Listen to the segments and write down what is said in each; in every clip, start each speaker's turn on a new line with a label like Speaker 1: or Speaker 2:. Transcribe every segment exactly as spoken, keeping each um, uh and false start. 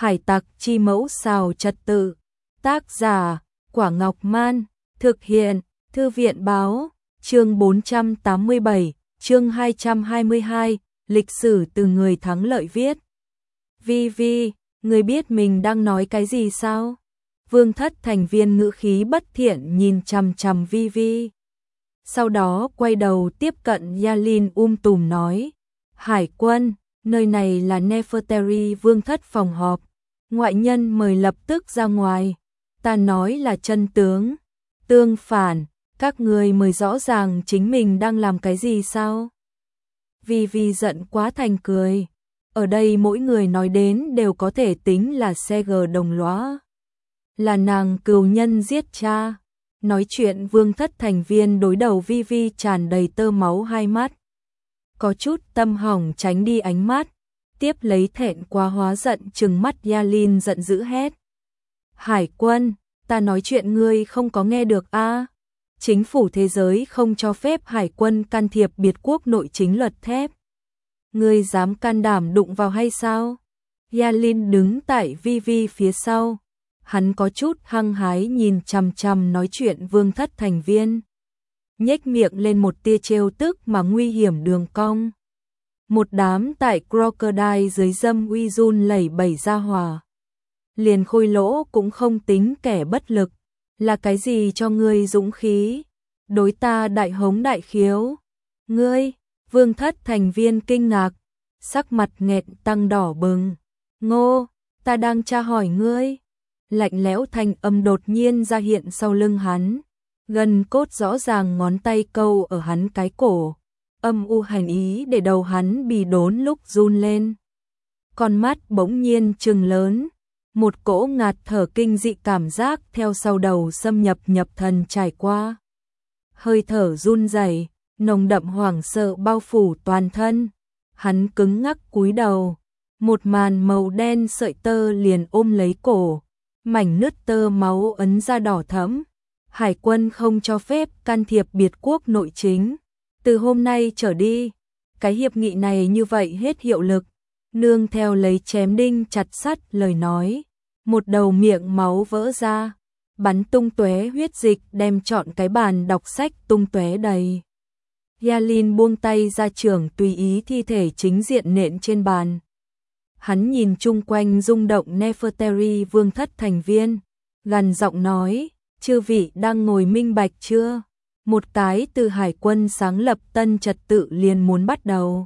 Speaker 1: Hải tặc chi mẫu xào trật tự. Tác giả, Quả Ngọc Man. Thực hiện, Thư viện báo. Chương bốn trăm tám mươi bảy, chương hai trăm hai mươi hai, lịch sử từ người thắng lợi viết. Vi Vi, người biết mình đang nói cái gì sao? Vương Thất Thành Viên ngữ khí bất thiện nhìn chằm chằm Vi Vi. Sau đó quay đầu tiếp cận Yalin um tùm nói. Hải quân, nơi này là Nefertari Vương Thất phòng họp. Ngoại nhân mời lập tức ra ngoài. Ta nói là chân tướng. Tương phản, các người mời rõ ràng chính mình đang làm cái gì sao? Vi Vi giận quá thành cười. Ở đây mỗi người nói đến đều có thể tính là xe gờ đồng lõa. Là nàng cừu nhân giết cha. Nói chuyện Vương Thất Thành Viên đối đầu Vi Vi tràn đầy tơ máu hai mắt. Có chút tâm hỏng tránh đi ánh mắt. Tiếp lấy thẹn quá hóa giận trừng mắt Yalin giận dữ hét. Hải quân, ta nói chuyện ngươi không có nghe được a? À? Chính phủ thế giới không cho phép hải quân can thiệp biệt quốc nội chính luật thép. Ngươi dám can đảm đụng vào hay sao? Yalin đứng tại Vi Vi phía sau. Hắn có chút hăng hái nhìn chằm chằm nói chuyện Vương Thất Thành Viên. Nhếch miệng lên một tia trêu tức mà nguy hiểm đường cong. Một đám tại Crocodile dưới dâm uy run lẩy bẩy ra hòa. Liền Khôi Lỗ cũng không tính kẻ bất lực. Là cái gì cho ngươi dũng khí? Đối ta đại hống đại khiếu. Ngươi, Vương Thất Thành Viên kinh ngạc. Sắc mặt nghẹt tăng đỏ bừng. Ngô, ta đang tra hỏi ngươi. Lạnh lẽo thanh âm đột nhiên ra hiện sau lưng hắn. Gần cốt rõ ràng ngón tay câu ở hắn cái cổ. Âm u hành ý để đầu hắn bì đốn lúc run lên. Con mắt bỗng nhiên trừng lớn. Một cỗ ngạt thở kinh dị cảm giác theo sau đầu xâm nhập nhập thần trải qua. Hơi thở run rẩy, nồng đậm hoảng sợ bao phủ toàn thân. Hắn cứng ngắc cúi đầu. Một màn màu đen sợi tơ liền ôm lấy cổ. Mảnh nứt tơ máu ấn ra đỏ thẫm. Hải quân không cho phép can thiệp biệt quốc nội chính. Từ hôm nay trở đi, cái hiệp nghị này như vậy hết hiệu lực. Nương theo lấy chém đinh chặt sắt lời nói. Một đầu miệng máu vỡ ra. Bắn tung tóe huyết dịch đem trọn cái bàn đọc sách tung tóe đầy. Yalin buông tay ra trường tùy ý thi thể chính diện nện trên bàn. Hắn nhìn chung quanh rung động Nefertari Vương Thất Thành Viên. Gằn giọng nói, chư vị đang ngồi minh bạch chưa? Một cái từ hải quân sáng lập tân trật tự liền muốn bắt đầu.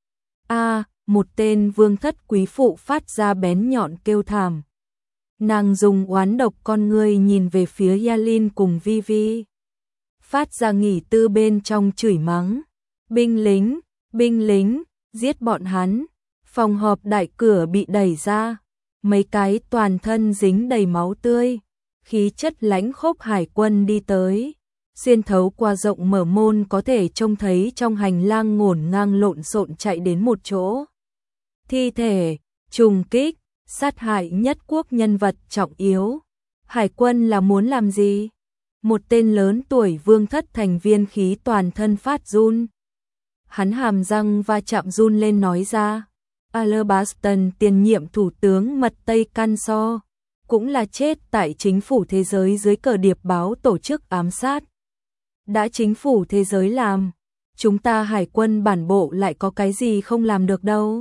Speaker 1: A, một tên Vương Thất quý phụ phát ra bén nhọn kêu thảm. Nàng dùng oán độc con ngươi nhìn về phía Yalin cùng Vi Vi. Phát ra nghỉ tư bên trong chửi mắng. Binh lính, binh lính, giết bọn hắn. Phòng họp đại cửa bị đẩy ra. Mấy cái toàn thân dính đầy máu tươi. Khí chất lãnh khốc hải quân đi tới. Xuyên thấu qua rộng mở môn có thể trông thấy trong hành lang ngổn ngang lộn xộn chạy đến một chỗ. Thi thể, trùng kích, sát hại nhất quốc nhân vật trọng yếu. Hải quân là muốn làm gì? Một tên lớn tuổi Vương Thất Thành Viên khí toàn thân phát run. Hắn hàm răng va chạm run lên nói ra. Alabaston tiền nhiệm thủ tướng mật Tây Can So. Cũng là chết tại chính phủ thế giới dưới cờ điệp báo tổ chức ám sát. Đã chính phủ thế giới làm, chúng ta hải quân bản bộ lại có cái gì không làm được đâu.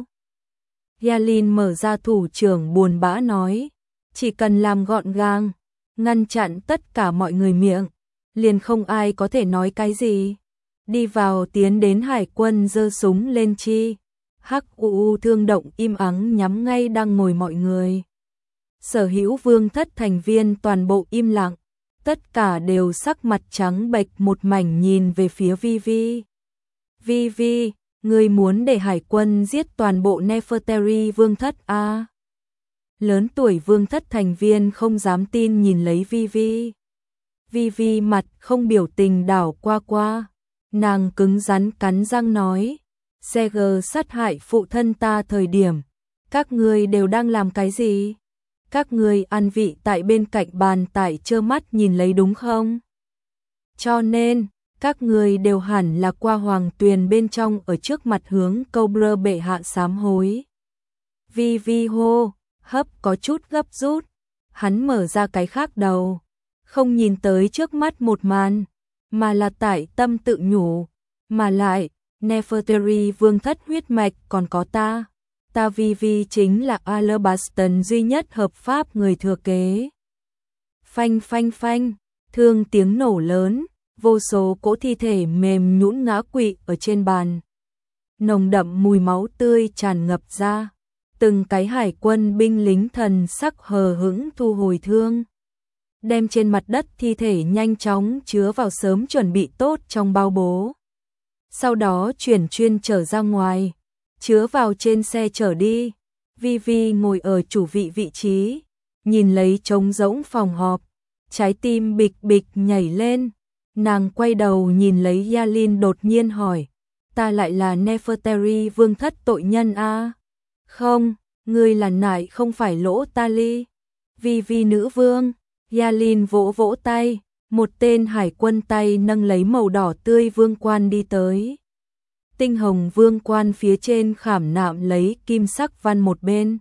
Speaker 1: Yalin mở ra thủ trưởng buồn bã nói, chỉ cần làm gọn gàng, ngăn chặn tất cả mọi người miệng, liền không ai có thể nói cái gì. Đi vào tiến đến hải quân giơ súng lên chi. Hắc u thương động im ắng nhắm ngay đang ngồi mọi người. Sở hữu Vương Thất Thành Viên toàn bộ im lặng. Tất cả đều sắc mặt trắng bệch một mảnh nhìn về phía Vi Vi. Vi Vi, ngươi muốn để hải quân giết toàn bộ Nefertari Vương Thất a? Lớn tuổi Vương Thất Thành Viên không dám tin nhìn lấy Vi Vi. Vi Vi mặt không biểu tình đảo qua qua. Nàng cứng rắn cắn răng nói. Seger sát hại phụ thân ta thời điểm. Các ngươi đều đang làm cái gì? Các ngươi ăn vị tại bên cạnh bàn tại trơ mắt nhìn lấy đúng không? Cho nên, các ngươi đều hẳn là qua hoàng tuyền bên trong ở trước mặt hướng Cobra bệ hạ sám hối. Vi Vi hô, hấp có chút gấp rút. Hắn mở ra cái khác đầu, không nhìn tới trước mắt một màn, mà là tại tâm tự nhủ, mà lại, Nefertari vương thất huyết mạch còn có ta. Ta Vi Vi chính là Alabastan duy nhất hợp pháp người thừa kế. Phanh phanh phanh, thương tiếng nổ lớn, vô số cỗ thi thể mềm nhũn ngã quỵ ở trên bàn. Nồng đậm mùi máu tươi tràn ngập ra, từng cái hải quân binh lính thần sắc hờ hững thu hồi thương, đem trên mặt đất thi thể nhanh chóng chứa vào sớm chuẩn bị tốt trong bao bố. Sau đó chuyển chuyên chở ra ngoài, chứa vào trên xe chở đi. Vi Vi ngồi ở chủ vị vị trí, nhìn lấy trống rỗng phòng họp, trái tim bịch bịch nhảy lên. Nàng quay đầu nhìn lấy Yalin đột nhiên hỏi, ta lại là Nefertari vương thất tội nhân a? À? Không, ngươi là nại không phải Lỗ Tali. Vi Vi nữ vương. Yalin vỗ vỗ tay, một tên hải quân tay nâng lấy màu đỏ tươi vương quan đi tới. Tinh hồng vương quan phía trên khảm nạm lấy kim sắc văn một bên.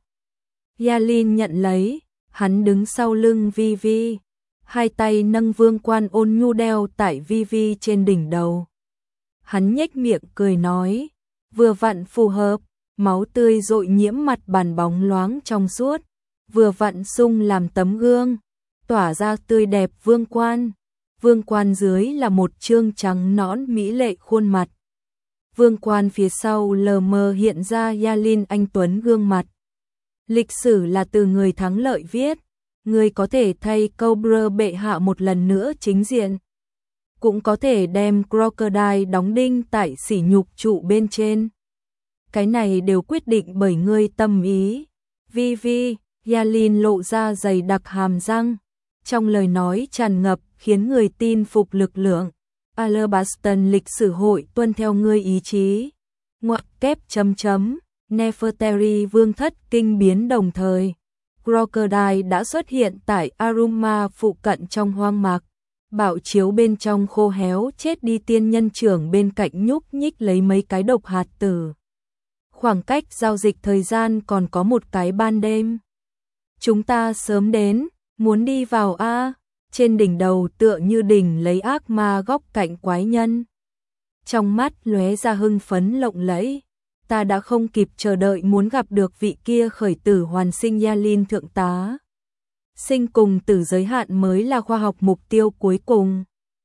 Speaker 1: Yalin nhận lấy, hắn đứng sau lưng Vi Vi, hai tay nâng vương quan ôn nhu đeo tại Vi Vi trên đỉnh đầu. Hắn nhếch miệng cười nói, vừa vặn phù hợp, máu tươi rội nhiễm mặt bàn bóng loáng trong suốt, vừa vặn sung làm tấm gương, tỏa ra tươi đẹp vương quan. Vương quan dưới là một trương trắng nõn mỹ lệ khuôn mặt. Vương quan phía sau lờ mờ hiện ra Yalin anh tuấn gương mặt. Lịch sử là từ người thắng lợi viết, người có thể thay Cobra bệ hạ một lần nữa chính diện, cũng có thể đem Crocodile đóng đinh tại sỉ nhục trụ bên trên. Cái này đều quyết định bởi ngươi tâm ý. Vi Vi, Yalin lộ ra dày đặc hàm răng, trong lời nói tràn ngập khiến người tin phục lực lượng. Alabastan lịch sử hội tuân theo ngươi ý chí. Ngoặc kép chấm chấm, Nefertari vương thất kinh biến đồng thời. Crocodile đã xuất hiện tại Aruma phụ cận trong hoang mạc. Bạo chiếu bên trong khô héo chết đi tiên nhân trưởng bên cạnh nhúc nhích lấy mấy cái độc hạt tử. Khoảng cách giao dịch thời gian còn có một cái ban đêm. Chúng ta sớm đến, muốn đi vào a. Trên đỉnh đầu tựa như đỉnh lấy ác ma góc cạnh quái nhân. Trong mắt lóe ra hưng phấn lộng lẫy. Ta đã không kịp chờ đợi muốn gặp được vị kia khởi tử hoàn sinh Yalin thượng tá. Sinh cùng tử giới hạn mới là khoa học mục tiêu cuối cùng.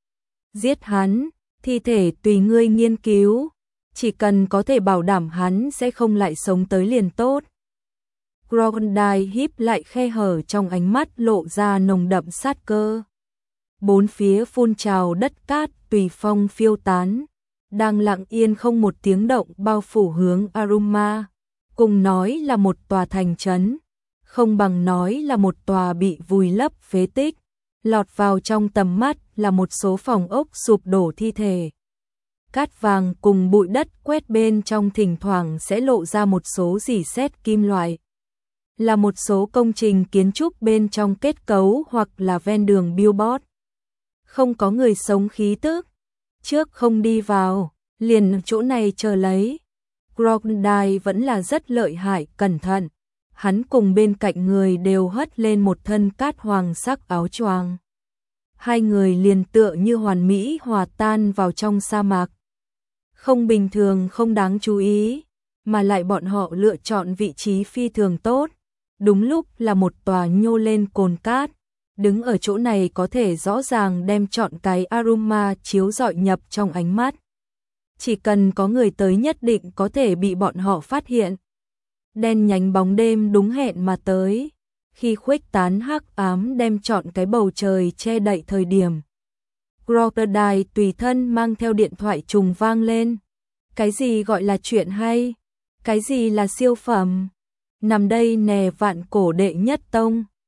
Speaker 1: Giết hắn, thi thể tùy ngươi nghiên cứu, chỉ cần có thể bảo đảm hắn sẽ không lại sống tới liền tốt. Crocodile híp lại khe hở trong ánh mắt lộ ra nồng đậm sát cơ. Bốn phía phun trào đất cát tùy phong phiêu tán, đang lặng yên không một tiếng động bao phủ hướng Aruma. Cùng nói là một tòa thành trấn, không bằng nói là một tòa bị vùi lấp phế tích. Lọt vào trong tầm mắt là một số phòng ốc sụp đổ thi thể. Cát vàng cùng bụi đất quét bên trong thỉnh thoảng sẽ lộ ra một số rỉ sét kim loại. Là một số công trình kiến trúc bên trong kết cấu hoặc là ven đường billboard. Không có người sống khí tức. Trước không đi vào, liền chỗ này chờ lấy. Crocodile vẫn là rất lợi hại, cẩn thận. Hắn cùng bên cạnh người đều hất lên một thân cát hoàng sắc áo choàng. Hai người liền tựa như hoàn mỹ hòa tan vào trong sa mạc. Không bình thường, không đáng chú ý, mà lại bọn họ lựa chọn vị trí phi thường tốt. Đúng lúc là một tòa nhô lên cồn cát. Đứng ở chỗ này có thể rõ ràng đem chọn cái Aruma chiếu rọi nhập trong ánh mắt. Chỉ cần có người tới nhất định có thể bị bọn họ phát hiện. Đen nhánh bóng đêm đúng hẹn mà tới. Khi khuếch tán hắc ám đem chọn cái bầu trời che đậy thời điểm. Crocodile tùy thân mang theo điện thoại trùng vang lên. Cái gì gọi là chuyện hay? Cái gì là siêu phẩm? Nằm đây nè vạn cổ đệ nhất tông.